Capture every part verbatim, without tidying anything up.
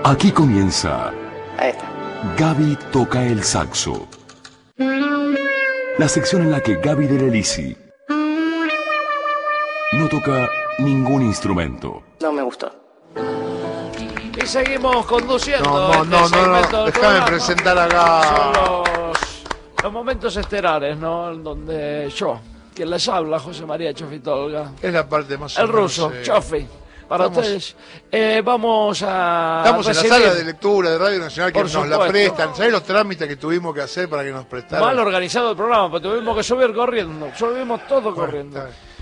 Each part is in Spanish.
Aquí comienza Ahí está. Gaby toca el saxo. La sección en la que Gaby de Lelisi no toca ningún instrumento. No me gustó. Y seguimos conduciendo No, no, este no, no, segmento no. del Déjame programa. presentar acá. Son los, los momentos estelares, ¿no? En donde yo, quien les habla, José María Chofitolga, Es la parte más o el menos, ruso, eh, Chofi, para estamos- ustedes. Eh, vamos a Estamos en la recibir- sala de lectura de Radio Nacional que Por nos la supuesto. prestan. ¿Sabés los trámites que tuvimos que hacer para que nos prestaran? Mal organizado el programa, pero tuvimos que subir corriendo, subimos todo Bueno, corriendo. está bien.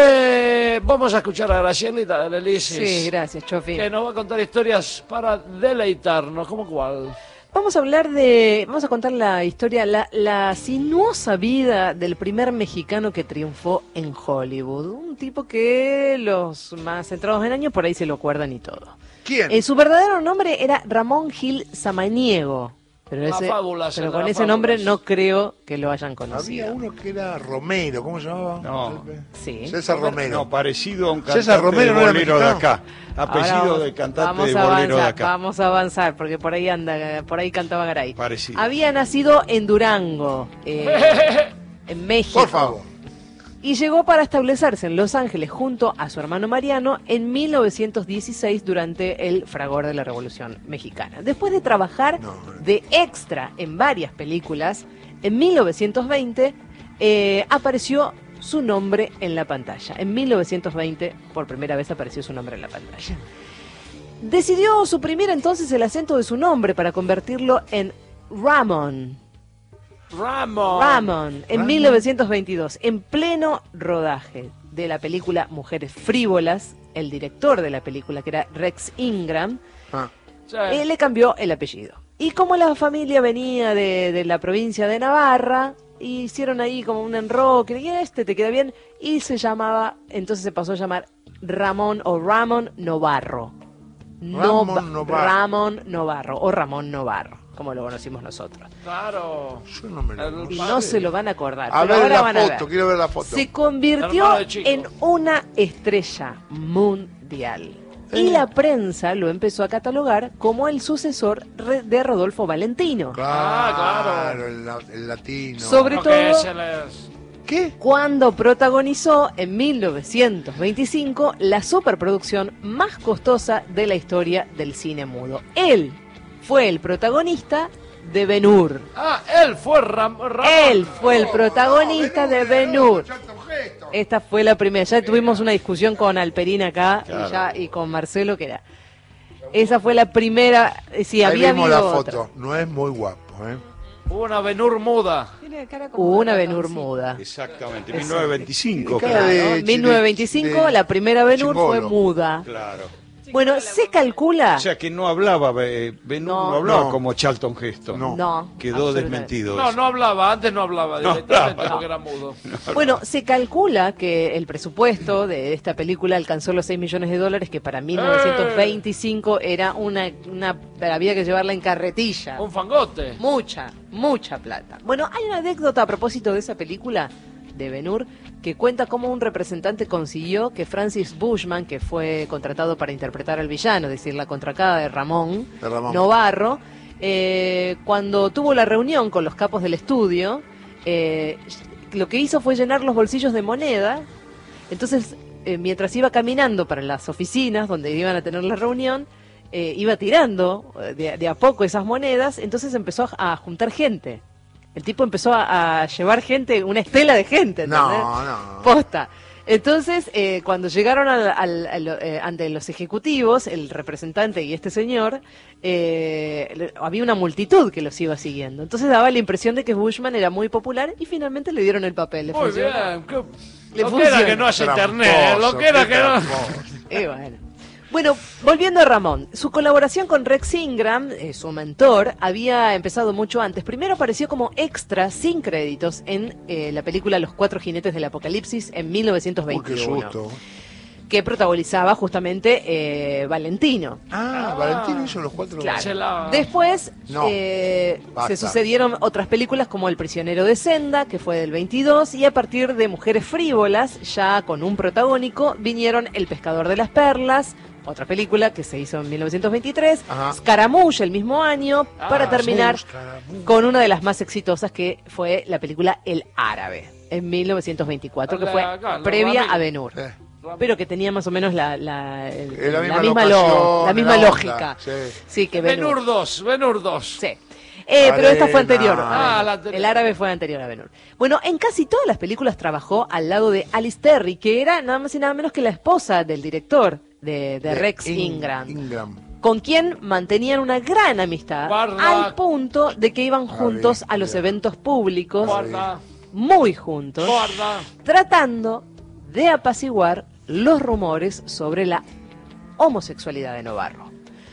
Que vamos a escuchar a Gracielita de Lelisis, Sí, gracias, Chofi. que nos va a contar historias para deleitarnos. ¿Cómo cuál? Vamos a hablar de, vamos a contar la historia, la, la sinuosa vida del primer mexicano que triunfó en Hollywood. Un tipo que los más centrados en años por ahí se lo acuerdan y todo. ¿Quién? Eh, su verdadero nombre era Ramón Gil Samaniego. Pero, La ese, fábula, pero la con ese fábula. nombre no creo que lo hayan Había conocido. uno que era Romero, ¿cómo se llamaba? No. Sí. César Romero. No, parecido a un cantante César Romero de no era bolero de mexicano. acá. Apellido Ahora vamos- de cantante vamos de a bolero de avanzar, acá. Vamos a avanzar, porque por ahí anda, por ahí cantaba Garay. Parecido. Había nacido en Durango, eh, en México. Por favor. Y llegó para establecerse en Los Ángeles junto a su hermano Mariano en mil novecientos dieciséis durante el fragor de la Revolución Mexicana. Después de trabajar No. de extra en varias películas, en mil novecientos veinte eh, apareció su nombre en la pantalla. En mil novecientos veinte por primera vez apareció su nombre en la pantalla. Decidió suprimir entonces el acento de su nombre para convertirlo en Ramón. Ramón. Ramón, en Ramón. mil novecientos veintidós, en pleno rodaje de la película Mujeres Frívolas, el director de la película, que era Rex Ingram, Ah, Sí. eh, le cambió el apellido. Y como la familia venía de, de la provincia de Navarra, hicieron ahí como un enroque, y este te queda bien, y se llamaba, entonces se pasó a llamar Ramón o Ramón Novarro. Ramón Nova- Novarro. Ramón Novarro, o Ramón Novarro, como lo conocimos nosotros. Claro. yo no me lo El Y padre. no se lo van a acordar. A pero ver ahora la van a foto, ver. quiero ver la foto. Se convirtió Hermano de chico. en una estrella mundial. Eh. Y la prensa lo empezó a catalogar como el sucesor re- de Rodolfo Valentino. Claro, Ah, claro. El, la- el latino. Sobre No, todo- que se les- ¿Qué? Cuando protagonizó en mil novecientos veinticinco la superproducción más costosa de la historia del cine mudo. Él fue el protagonista de Ben-Hur. Ah, él fue Ram Ramón. Él fue el protagonista de Ben-Hur. Esta fue la primera. Ya tuvimos una discusión con Alperín acá y, Claro. ya, y con Marcelo, que era. Esa fue la primera. eh, Sí, Ahí había vimos habido la otra. foto. No es muy guapo, ¿eh? Hubo una Benur muda. Hubo una Ben-Hur muda. Exactamente, mil novecientos veinticinco. Cara Claro. de- Claro, en mil novecientos veinticinco de- la primera Ben-Hur fue Chimbolo. muda. Claro. Bueno, se calcula. O sea que no hablaba, eh, Ben Hur No. no, hablaba No. como Charlton Heston. No. No. Quedó absolutamente. desmentido. No, eso. no hablaba, antes no hablaba No directamente hablaba. porque era mudo. Bueno, se calcula que el presupuesto de esta película alcanzó los seis millones de dólares, que para mil novecientos veinticinco era una, una. Había que llevarla en carretilla. Un fangote. Mucha, mucha plata. Bueno, hay una anécdota a propósito de esa película de Ben-Hur que cuenta cómo un representante consiguió que Francis Bushman, que fue contratado para interpretar al villano, es decir, la contracada de Ramón, De Ramón. Novarro, eh, cuando tuvo la reunión con los capos del estudio, eh, lo que hizo fue llenar los bolsillos de moneda. Entonces, eh, mientras iba caminando para las oficinas donde iban a tener la reunión, eh, iba tirando eh, de, de a poco esas monedas, entonces empezó a, a juntar gente. El tipo empezó a, a llevar gente, una estela de gente, ¿entendés? No, no. Posta. Entonces, eh, cuando llegaron al, al- al- eh, ante los ejecutivos, el representante y este señor, eh, le- había una multitud que los iba siguiendo. Entonces daba la impresión de que Bushman era muy popular y finalmente le dieron el papel. Le Muy funcionó. bien. ¿Qué- Le Lo que era funciona. que no haya Tramposo, internet, lo que era qué que no. tramposo. Y bueno. Bueno, volviendo a Ramón, su colaboración con Rex Ingram, eh, su mentor, había empezado mucho antes. Primero apareció como extra sin créditos en eh, la película Los Cuatro Jinetes del Apocalipsis en mil novecientos Uy, qué veintiuno. susto. que protagonizaba justamente eh, Valentino. Ah, Ah. Valentino hizo los cuatro. Claro. Se la- Después No. eh, Basta. se sucedieron otras películas como El prisionero de Senda, que fue del veintidós, y a partir de Mujeres frívolas, ya con un protagónico, vinieron El pescador de las perlas, otra película que se hizo en mil novecientos veintitrés, Ajá. Scaramouche el mismo año, Ah, para terminar sí, Scaramouche. con una de las más exitosas, que fue la película El árabe, en mil novecientos veinticuatro, que La- fue acá, la previa Ramírez. a Ben-Hur. Eh, pero que tenía más o menos la, la, el- eh, la la misma, misma, locación, lo- la misma la onda, lógica. sí. Sí, que Ben-Hur. Ben-Hur dos, Ben-Hur dos. Sí. Eh, pero esta fue Arena. anterior. Ah, la anterior. El árabe fue anterior a Ben-Hur. Bueno, en casi todas las películas trabajó al lado de Alice Terry, que era nada más y nada menos que la esposa del director de, de Rex In- Ingram, Ingram. con quien mantenían una gran amistad, Guarda. al punto de que iban juntos bien, a los bien. eventos públicos, Guarda, muy juntos, guarda. tratando de apaciguar los rumores sobre la homosexualidad de Novarro.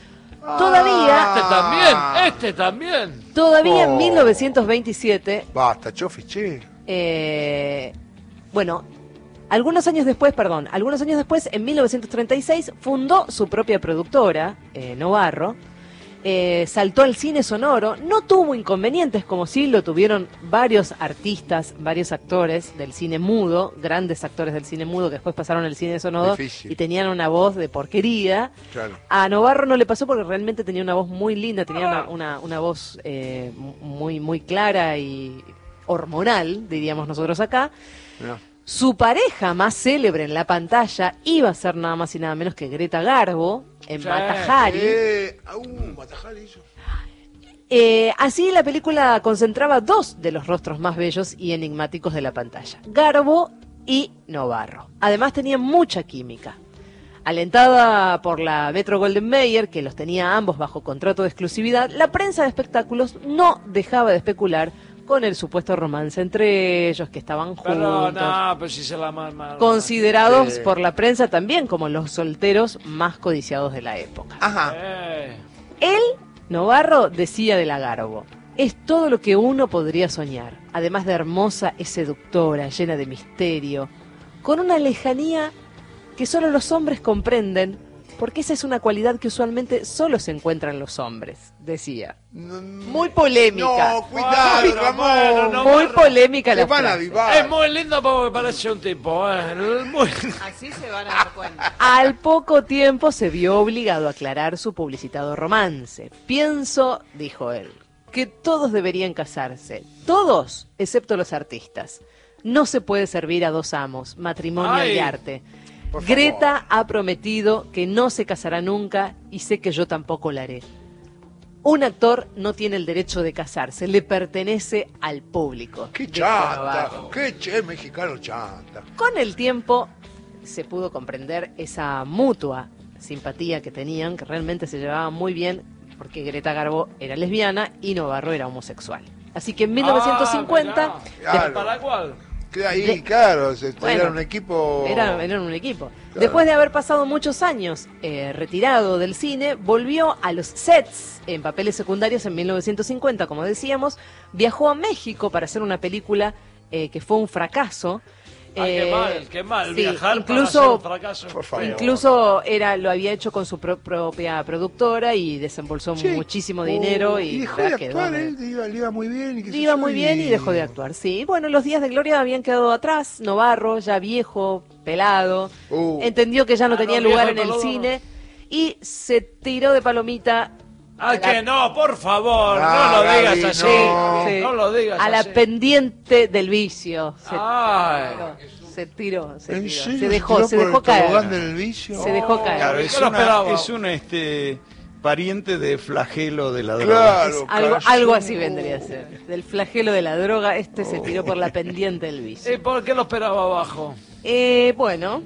Todavía, Este también, este también. todavía en Oh. mil novecientos veintisiete, Basta, yo fiché. eh, bueno, algunos años después, perdón, algunos años después, en mil novecientos treinta y seis, fundó su propia productora, eh, Novarro. Eh, saltó al cine sonoro, no tuvo inconvenientes como sí lo tuvieron varios artistas, varios actores del cine mudo, grandes actores del cine mudo que después pasaron al cine sonoro Difícil. y tenían una voz de porquería. Claro. A Novarro no le pasó porque realmente tenía una voz muy linda, tenía una, una, una voz eh, muy, muy clara y hormonal, diríamos nosotros acá. Mirá. Su pareja más célebre en la pantalla iba a ser nada más y nada menos que Greta Garbo en Sí. Matajari. Eh, uh, Matajari hizo. Eh, así la película concentraba dos de los rostros más bellos y enigmáticos de la pantalla, Garbo y Novarro. Además tenían mucha química. Alentada por la Metro Golden Mayer, que los tenía a ambos bajo contrato de exclusividad, la prensa de espectáculos no dejaba de especular con el supuesto romance entre ellos, que estaban Pero juntos, no, pero si se la mama. considerados Sí. por la prensa también como los solteros más codiciados de la época. Ajá. Eh, Él, Novarro, decía de la Garbo: es todo lo que uno podría soñar. Además de hermosa, es seductora, llena de misterio, con una lejanía que solo los hombres comprenden, porque esa es una cualidad que usualmente solo se encuentra en los hombres, decía. Muy polémica. No, cuidado, Bueno, Ramón. bueno, no. Muy polémica Se la van a frase. avivar. es muy lindo porque parece un tipo. Eh, muy... Así se van a dar cuenta. Al poco tiempo se vio obligado a aclarar su publicitado romance. Pienso, dijo él, que todos deberían casarse. Todos, excepto los artistas. No se puede servir a dos amos, matrimonio Ay. y arte. Por favor. Greta ha prometido que no se casará nunca y sé que yo tampoco lo haré. Un actor no tiene el derecho de casarse, le pertenece al público. Qué dijo chanta. Novarro. Qué che, mexicano chanta. Con el tiempo se pudo comprender esa mutua simpatía que tenían, que realmente se llevaban muy bien, porque Greta Garbo era lesbiana y Novarro era homosexual. Así que en mil novecientos cincuenta Ah, mirá. mirá. ¿Para cuál? Queda ahí, De- claro, se, Bueno, era un equipo. Era- eran un equipo. Claro. Después de haber pasado muchos años eh, retirado del cine, volvió a los sets en papeles secundarios en mil novecientos cincuenta, como decíamos. Viajó a México para hacer una película eh, que fue un fracaso. Ay, qué Eh, mal, qué mal. sí, Viajar incluso- para hacer un fracaso. Por favor. Incluso era lo había hecho con su pro- propia productora y desembolsó Sí. muchísimo dinero Oh, y, dejó de ya quedó, actuar, ¿no? él iba, le iba muy bien. Y qué sé Iba yo, muy bien y dejó de actuar, sí. Bueno, los días de gloria habían quedado atrás. Novarro, ya viejo, pelado, Uh. entendió que ya no Ah, tenía no, lugar viejo en y el peludo, cine y se tiró de palomita Ay, a la- que no, por favor, Ah, no lo Gaby, digas así. no. Sí. No lo digas a la así. pendiente del vicio. Se, Ay. se tiró, se ¿En tiró. serio? Se dejó, tiró se por dejó el tobogán caer. del vicio? Se dejó caer. Claro, ¿Qué es lo una, esperaba? es un este, pariente de flagelo de la droga. Claro, Algo, cayó. algo así vendría a ser. Del flagelo de la droga, este se tiró por la pendiente del vicio. ¿Y por qué lo esperaba abajo? Eh, bueno,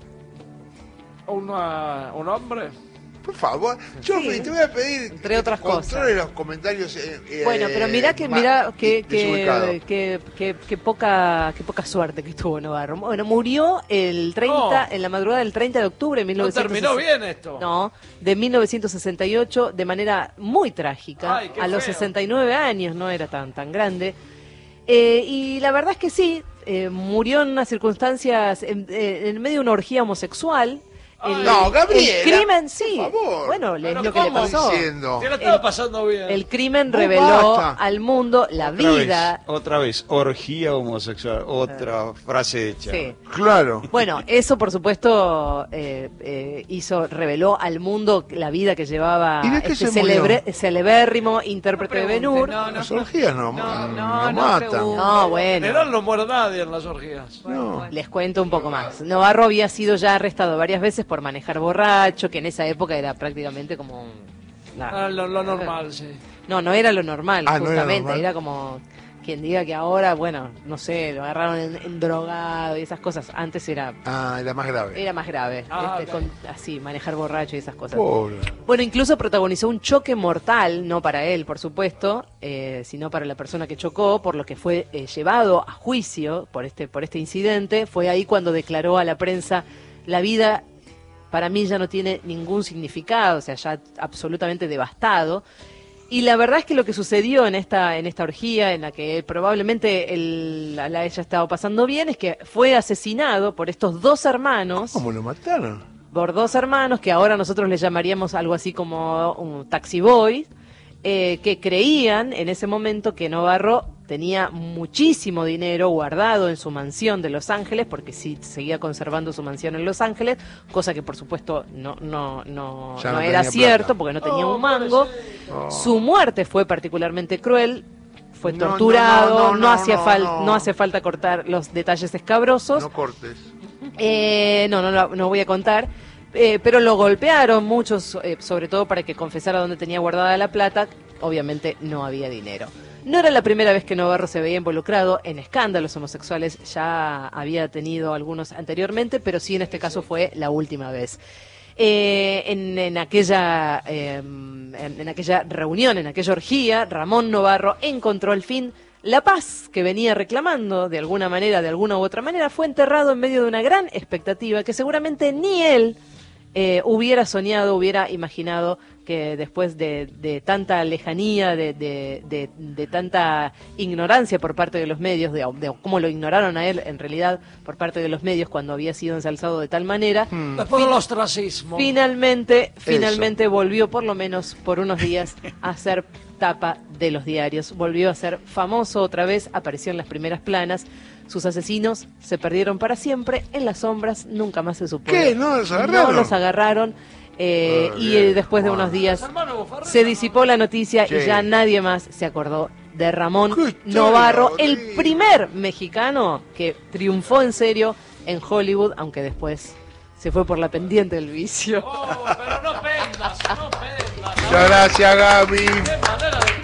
¿Una, ¿Un hombre? Por favor, yo Sí. te voy a pedir Entre otras controles cosas. los comentarios. eh, eh, bueno, pero mirá que, ma- mirá que, desubicado. que, que, que- que poca, qué poca suerte que tuvo Novarro. Bueno, murió el treinta, No. en la madrugada del treinta de octubre de mil No novecientos terminó bien esto. No, de mil novecientos sesenta y ocho, de manera muy trágica, Ay, qué a los feo. sesenta y nueve años, no era tan, tan grande. Eh, y la verdad es que sí, eh, murió en unas circunstancias, en, eh, en medio de una orgía homosexual. El, No, Gabriela, el crimen, sí. por favor. Bueno, es Pero lo que le ¿cómo? pasó. Diciendo. Se la estaba El- pasando bien. El crimen Vos reveló basta. al mundo la Otra vida. vez, otra vez, orgía homosexual, otra frase hecha. Sí. Claro. Bueno, eso por supuesto eh, eh, hizo, reveló al mundo la vida que llevaba ¿Y de qué este se murió? celebre- celebérrimo intérprete de Ben-Hur. No, no, Las orgías no, No, no, no, no matan. pregunte. No, En bueno. general no muere nadie en las orgías. No. Les cuento un poco más. Navarro había sido ya arrestado varias veces por manejar borracho, que en esa época era prácticamente como... la- Ah, lo, lo normal, sí. No, no era lo normal, Ah, no era justamente. normal. Era como quien diga que ahora, bueno, no sé, lo agarraron en, en drogado y esas cosas. Antes era Ah, era más grave. era más grave. Ah, este, ok. con- así, manejar borracho y esas cosas. Pobre. Bueno, incluso protagonizó un choque mortal, no para él, por supuesto, eh, sino para la persona que chocó, por lo que fue eh, llevado a juicio por este, por este incidente. Fue ahí cuando declaró a la prensa: la vida para mí ya no tiene ningún significado, o sea, ya absolutamente devastado. Y la verdad es que lo que sucedió en esta en esta orgía, en la que probablemente él, la la haya estado pasando bien, es que fue asesinado por estos dos hermanos. ¿Cómo lo mataron? Por dos hermanos, que ahora nosotros les llamaríamos algo así como un taxi boy, eh, que creían en ese momento que Navarro tenía muchísimo dinero guardado en su mansión de Los Ángeles, porque sí seguía conservando su mansión en Los Ángeles, cosa que por supuesto no, no, no, Ya no no era tenía cierto, plata. porque no tenía Oh, un mango. Oh. Su muerte fue particularmente cruel. Fue No, no, torturado, no, no, no, hacía no, fal- no. no hace falta cortar los detalles escabrosos. No cortes. Eh, no, no, no, no voy a contar. Eh, pero lo golpearon muchos, eh, sobre todo para que confesara dónde tenía guardada la plata. Obviamente no había dinero. No era la primera vez que Navarro se veía involucrado en escándalos homosexuales, ya había tenido algunos anteriormente, pero sí en este caso fue la última vez. Eh, en, en aquella, eh, en, en aquella reunión, en aquella orgía, Ramón Navarro encontró al fin la paz que venía reclamando de alguna manera, de alguna u otra manera. Fue enterrado en medio de una gran expectativa que seguramente ni él eh, hubiera soñado, hubiera imaginado que después de, de tanta lejanía, de, de, de, de tanta ignorancia por parte de los medios, de, de cómo lo ignoraron a él en realidad por parte de los medios cuando había sido ensalzado de tal manera, Después del ostracismo. finalmente, finalmente volvió por lo menos por unos días a ser tapa de los diarios. Volvió a ser famoso otra vez, apareció en las primeras planas. Sus asesinos se perdieron para siempre en las sombras, nunca más se supo. ¿Qué? ¿No los agarraron? No los agarraron. eh, Ah, y bien, eh, después de Juan. unos días Hermano Bofarrero. se disipó la noticia Sí. y ya nadie más se acordó de Ramón Qué Navarro, historia el horrible. primer mexicano que triunfó en serio en Hollywood, aunque después se fue por la pendiente del vicio. Oh, pero no pendas, no pendas. Muchas gracias, Gaby. Qué manera de